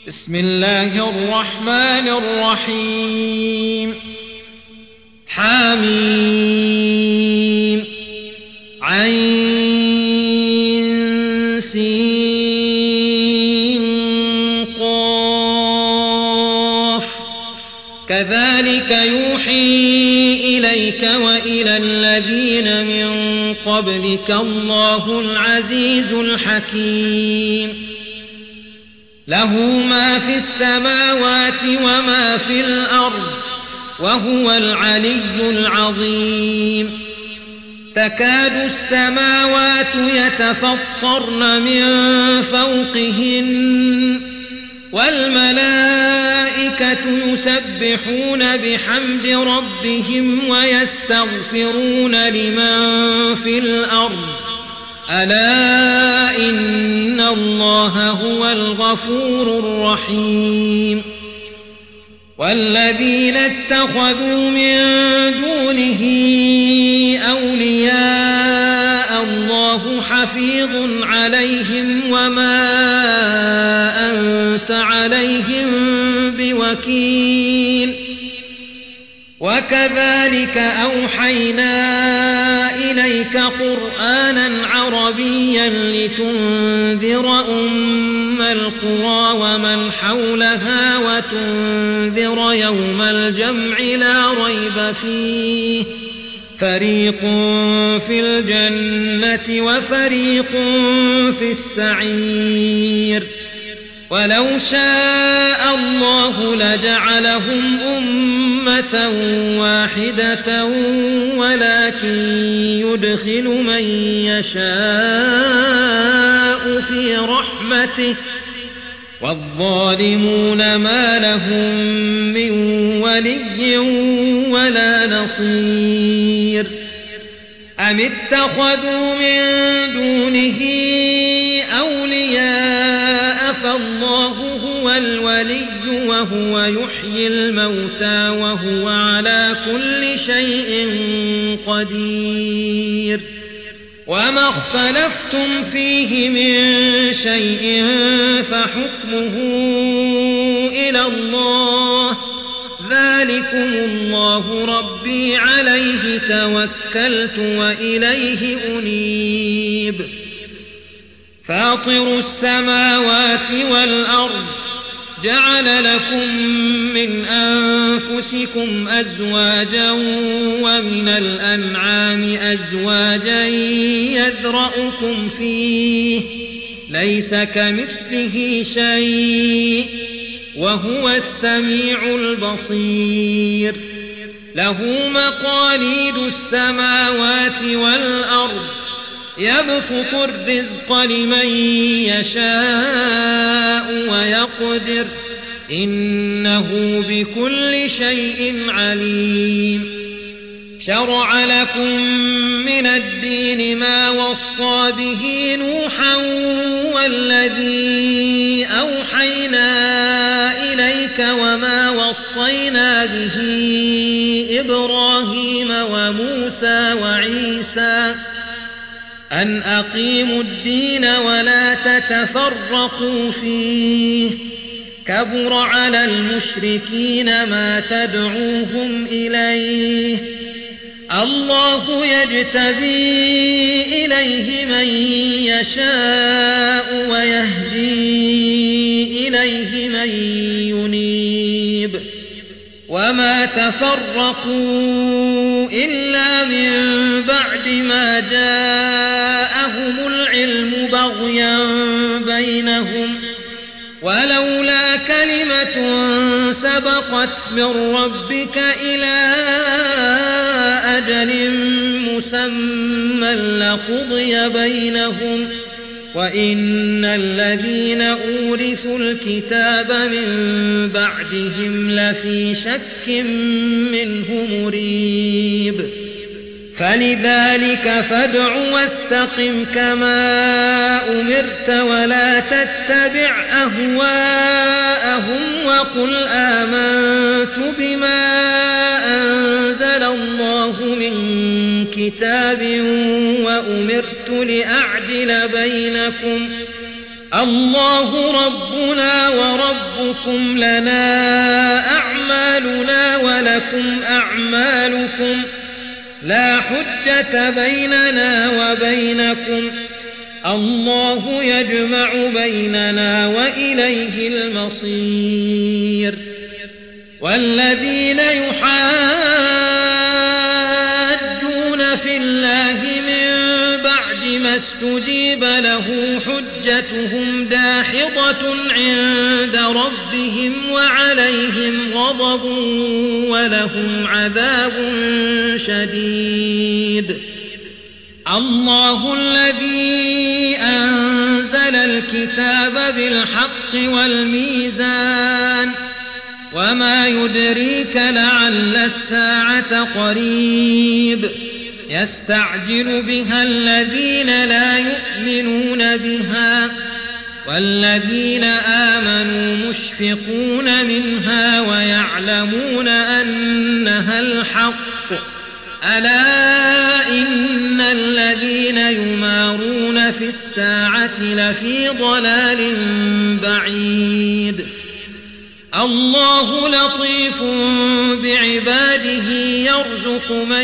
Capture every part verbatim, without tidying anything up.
بسم الله الرحمن الرحيم حميم عين سين قاف كذلك يوحي إليك وإلى الذين من قبلك الله العزيز الحكيم له ما في السماوات وما في الأرض وهو العلي العظيم تكاد السماوات يتفطرن من فوقهن والملائكة يسبحون بحمد ربهم ويستغفرون لمن في الأرض ألا إن الله هو الغفور الرحيم والذين اتخذوا من دونه أولياء الله حفيظ عليهم وما أنت عليهم بوكيل وكذلك أوحينا إليك قرآنا عربيا لتنذر أم القرى ومن حولها وتنذر يوم الجمع لا ريب فيه فريق في الجنة وفريق في السعير ولو شاء الله لجعلهم أمة واحدة ولكن يدخل من يشاء في رحمته والظالمون ما لهم من ولي ولا نصير أم اتخذوا من دونه أولياء فالله هو الولي وهو يحيي الموتى وهو على كل شيء قدير وما اختلفتم فيه من شيء فحكمه إلى الله ذلكم الله ربي عليه توكلت وإليه أنيب فاطر السماوات والأرض جعل لكم من أنفسكم أزواجا ومن الأنعام أزواجا يذرأكم فيه ليس كمثله شيء وهو السميع البصير له مقاليد السماوات والأرض يبسط الرزق لمن يشاء ويقدر إنه بكل شيء عليم شرع لكم من الدين ما وصى به نوحا والذي أوحينا إليك وما وصينا به إبراهيم وموسى وعيسى أن أقيموا الدين ولا تتفرقوا فيه كبر على المشركين ما تدعوهم إليه الله يجتبي إليه من يشاء ويهدي إليه من ينيب وما تفرقوا إلا من بعد ما جاءهم العلم بغيا بينهم ولولا كلمة سبقت من ربك إلى أجل مسمى لقضي بينهم وإن الذين أورثوا الكتاب من بعدهم لفي شك منه مريب فلذلك فادع واستقم كما أمرت ولا تتبع أهواءهم وقل آمنت بما أنزل الله من كتاب وأمرت لأعدل بينكم الله ربنا وربكم لنا أعمالنا ولكم أعمالكم لا حجة بيننا وبينكم الله يجمع بيننا وإليه المصير والذين يحاجون في الله من بعد ما استجيب له حجتهم داحضة عند ربهم وعليهم غضب ولهم عذاب شديد الله الذي أنزل الكتاب بالحق والميزان وما يدريك لعل الساعة قريب يستعجل بها الذين لا يؤمنون بها والذين آمنوا مشفقون منها ويعلمون أنها الحق ألا إن الذين يمارون في الساعة لفي ضلال بعيد الله لطيف بعباده يرزق من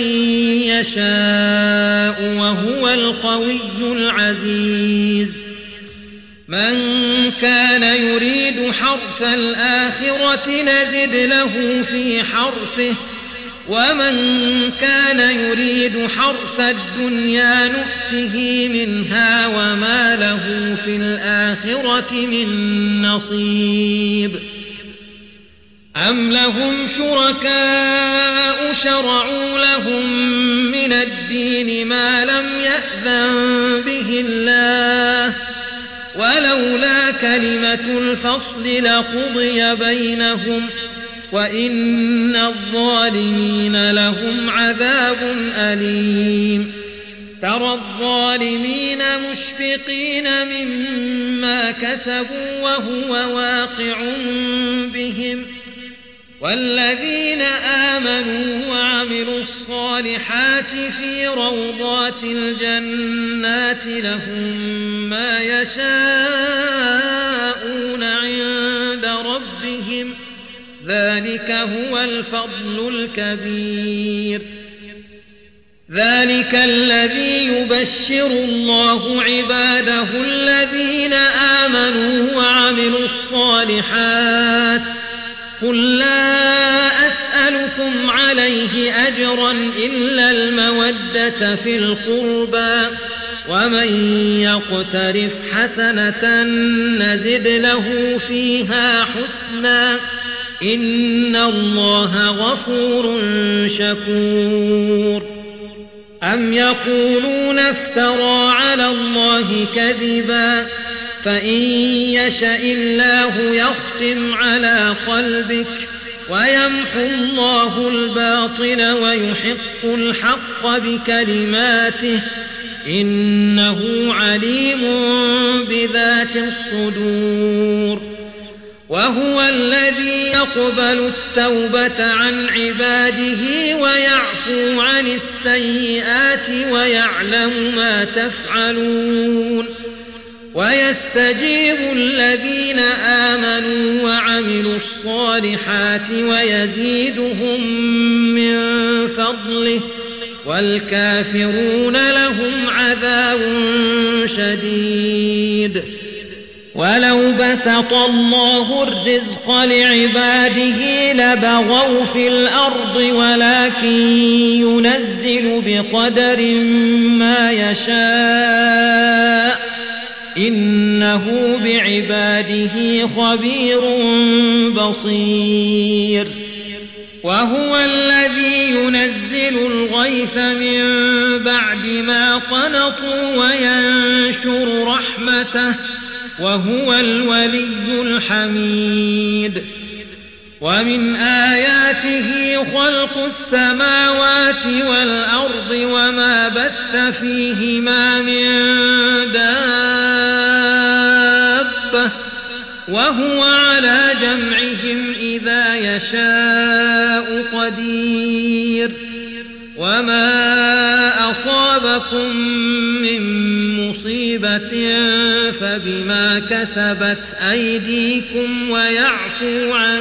يشاء وهو القوي العزيز من كان يريد حرث الآخرة نزد له في حرثه ومن كان يريد حرث الدنيا نؤته منها وما له في الآخرة من نصيب أم لهم شركاء شرعوا لهم من الدين ما لم يأذن به الله ولولا كلمة الفصل لقضي بينهم وإن الظالمين لهم عذاب أليم ترى الظالمين مشفقين مما كسبوا وهو واقع بهم والذين آمنوا وعملوا الصالحات في روضات الجنات لهم ما يشاءون عند ربهم ذلك هو الفضل الكبير ذلك الذي يبشر الله عباده الذين آمنوا وعملوا الصالحات قل لا أسألكم عليه أجرا إلا المودة في القربى ومن يقترف حسنة نزد له فيها حسنا إن الله غفور شكور أم يقولون افترى على الله كذبا فإن يشأ الله يختم على قلبك ويمحو الله الباطل ويحق الحق بكلماته إنه عليم بذات الصدور وهو الذي يقبل التوبة عن عباده ويعفو عن السيئات ويعلم ما تفعلون ويستجيب الذين آمنوا وعملوا الصالحات ويزيدهم من فضله والكافرون لهم عذاب شديد ولو بسط الله الرزق لعباده لبغوا في الأرض ولكن ينزل بقدر ما يشاء إنه بعباده خبير بصير وهو الذي ينزل الغيث من بعد ما قنطوا وينشر رحمته وهو الولي الحميد ومن آياته خلق السماوات والأرض وما بث فيهما من دابة وهو على جمعهم إذا يشاء قدير وما أصابكم من مصيبة مصيبة فبما كسبت أيديكم ويعفو عن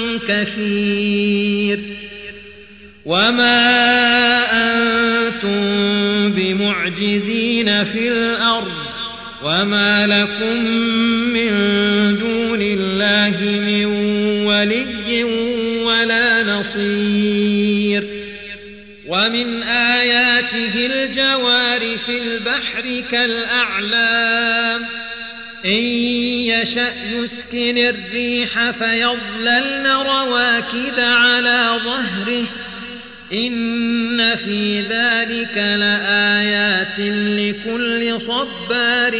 كثير وما أنتم بمعجزين في الأرض وما لكم من دون الله من ولي ولا نصير ومن آياته الجوار في البحر كالأعلام إن يشأ يسكن الريح فيظللن رواكد على ظهره إن في ذلك لآيات لكل صبار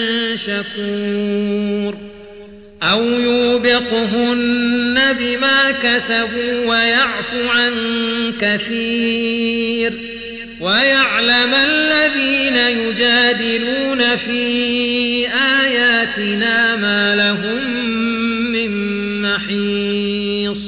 شكور أو يوبقهن بما كسبوا ويعفو عن كثير ويعلم الذين يجادلون في آياتنا ما لهم من محيص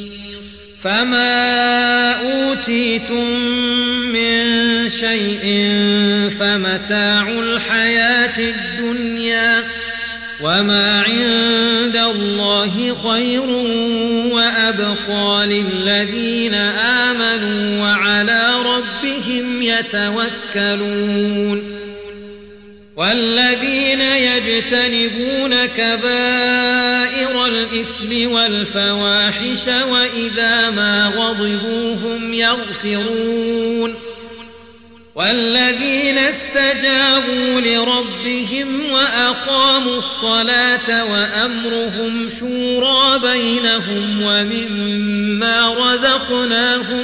فما أوتيتم من شيء فمتاع الحياة الدنيا وما عند الله خير وأبقى للذين آمنوا وعلى ربهم يتوكلون والذين يجتنبون كبائر الإثم والفواحش وإذا ما غضبوا هم يغفرون والذين استجابوا لربهم وأقاموا الصلاة وأمرهم شورى بينهم ومما رزقناهم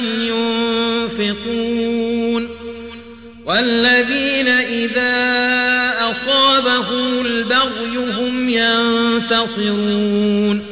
ينفقون والذين إذا أصابهم البغي هم ينتصرون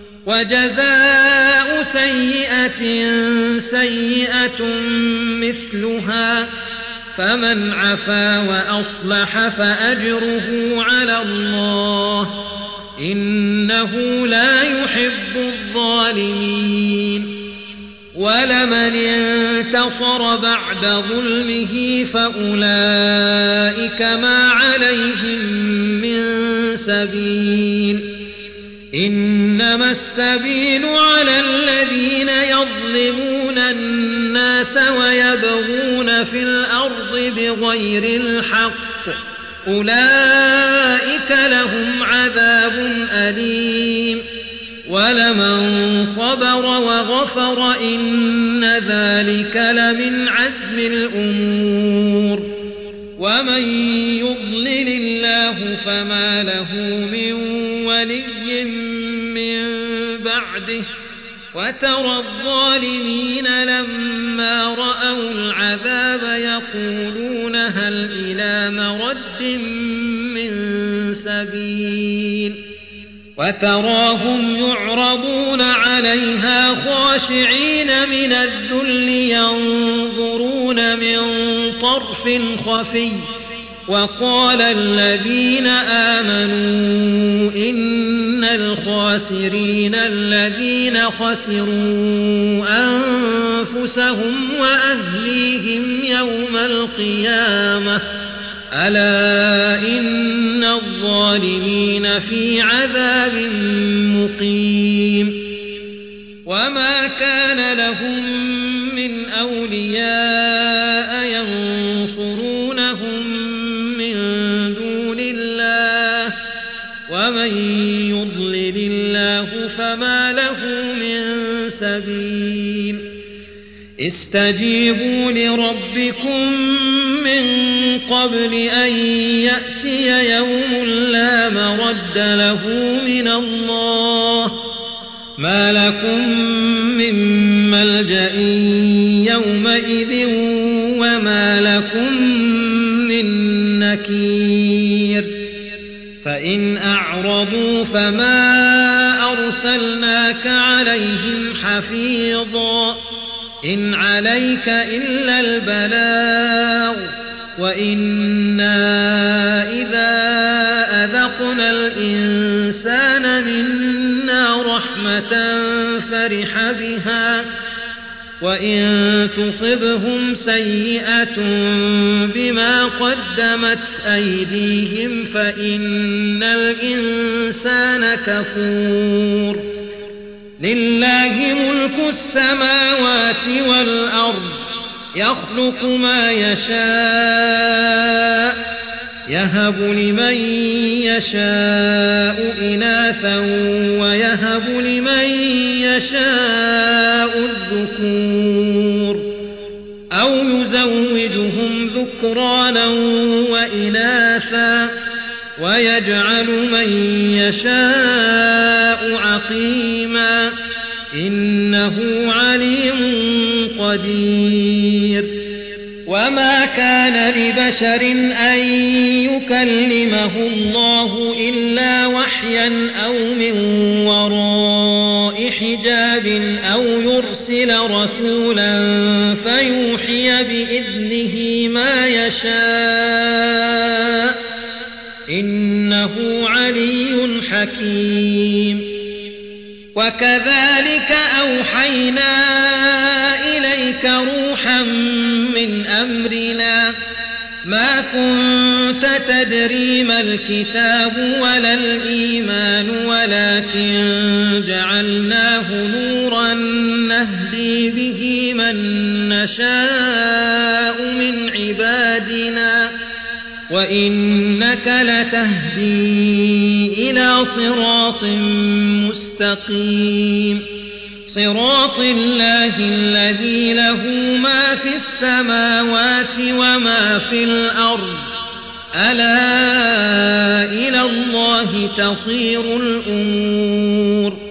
وجزاء سيئة سيئة مثلها فمن عفا وأصلح فأجره على الله إنه لا يحب الظالمين ولمن انتصر بعد ظلمه فأولئك ما عليهم من سبيل إنما السبيل على الذين يظلمون الناس ويبغون في الأرض بغير الحق أولئك لهم عذاب أليم ولمن صبر وغفر إن ذلك لمن عزم الأمور ومن يضلل الله فما له من ولي من بعده وترى الظالمين لما رأوا العذاب يقولون هل إلى مرد من سبيل وتراهم يعرضون عليها خاشعين من الذل ينظرون من طرف خفي وقال الذين آمنوا إن الخاسرين الذين خسروا أنفسهم وأهليهم يوم القيامة ألا إن الظالمين في عذاب مقيم وما كان لهم من أولياء ينصرونهم من دون الله ومن يضلل الله فما له من سبيل استجيبوا لربكم من قبل أن يأتي يوم لا مرد له من الله ما لكم من ملجأ يومئذ وما لكم من نكير فإن أعرضوا فما أرسلناك عليهم حفيظا إن عليك إلا البلاغ وإنا إذا أذقنا الإنسان منا رحمة فرح بها وإن تصبهم سيئة بما قدمت أيديهم فإن الإنسان كفور لله ملك السماوات والأرض يخلق ما يشاء يهب لمن يشاء إناثا ويهب لمن يشاء الذكور أو يزوجهم ذكرانا وإناثا ويجعل من يشاء عقيما إنه عليم قدير وما كان لبشر أن يكلمه الله إلا وحيا أو من وراء حجاب أو يرسل رسولا فيوحي بإذنه ما يشاء إنه علي حكيم وكذلك أوحينا إليك روحا من أمرنا ما كنت تدري ما الكتاب ولا الإيمان ولكن جعلناه نورا نهدي به من نشاء من عبادنا وإنك لتهدي إلى صراط مستقيم صراط الله الذي له ما في السماوات وما في الأرض ألا إلى الله تصير الأمور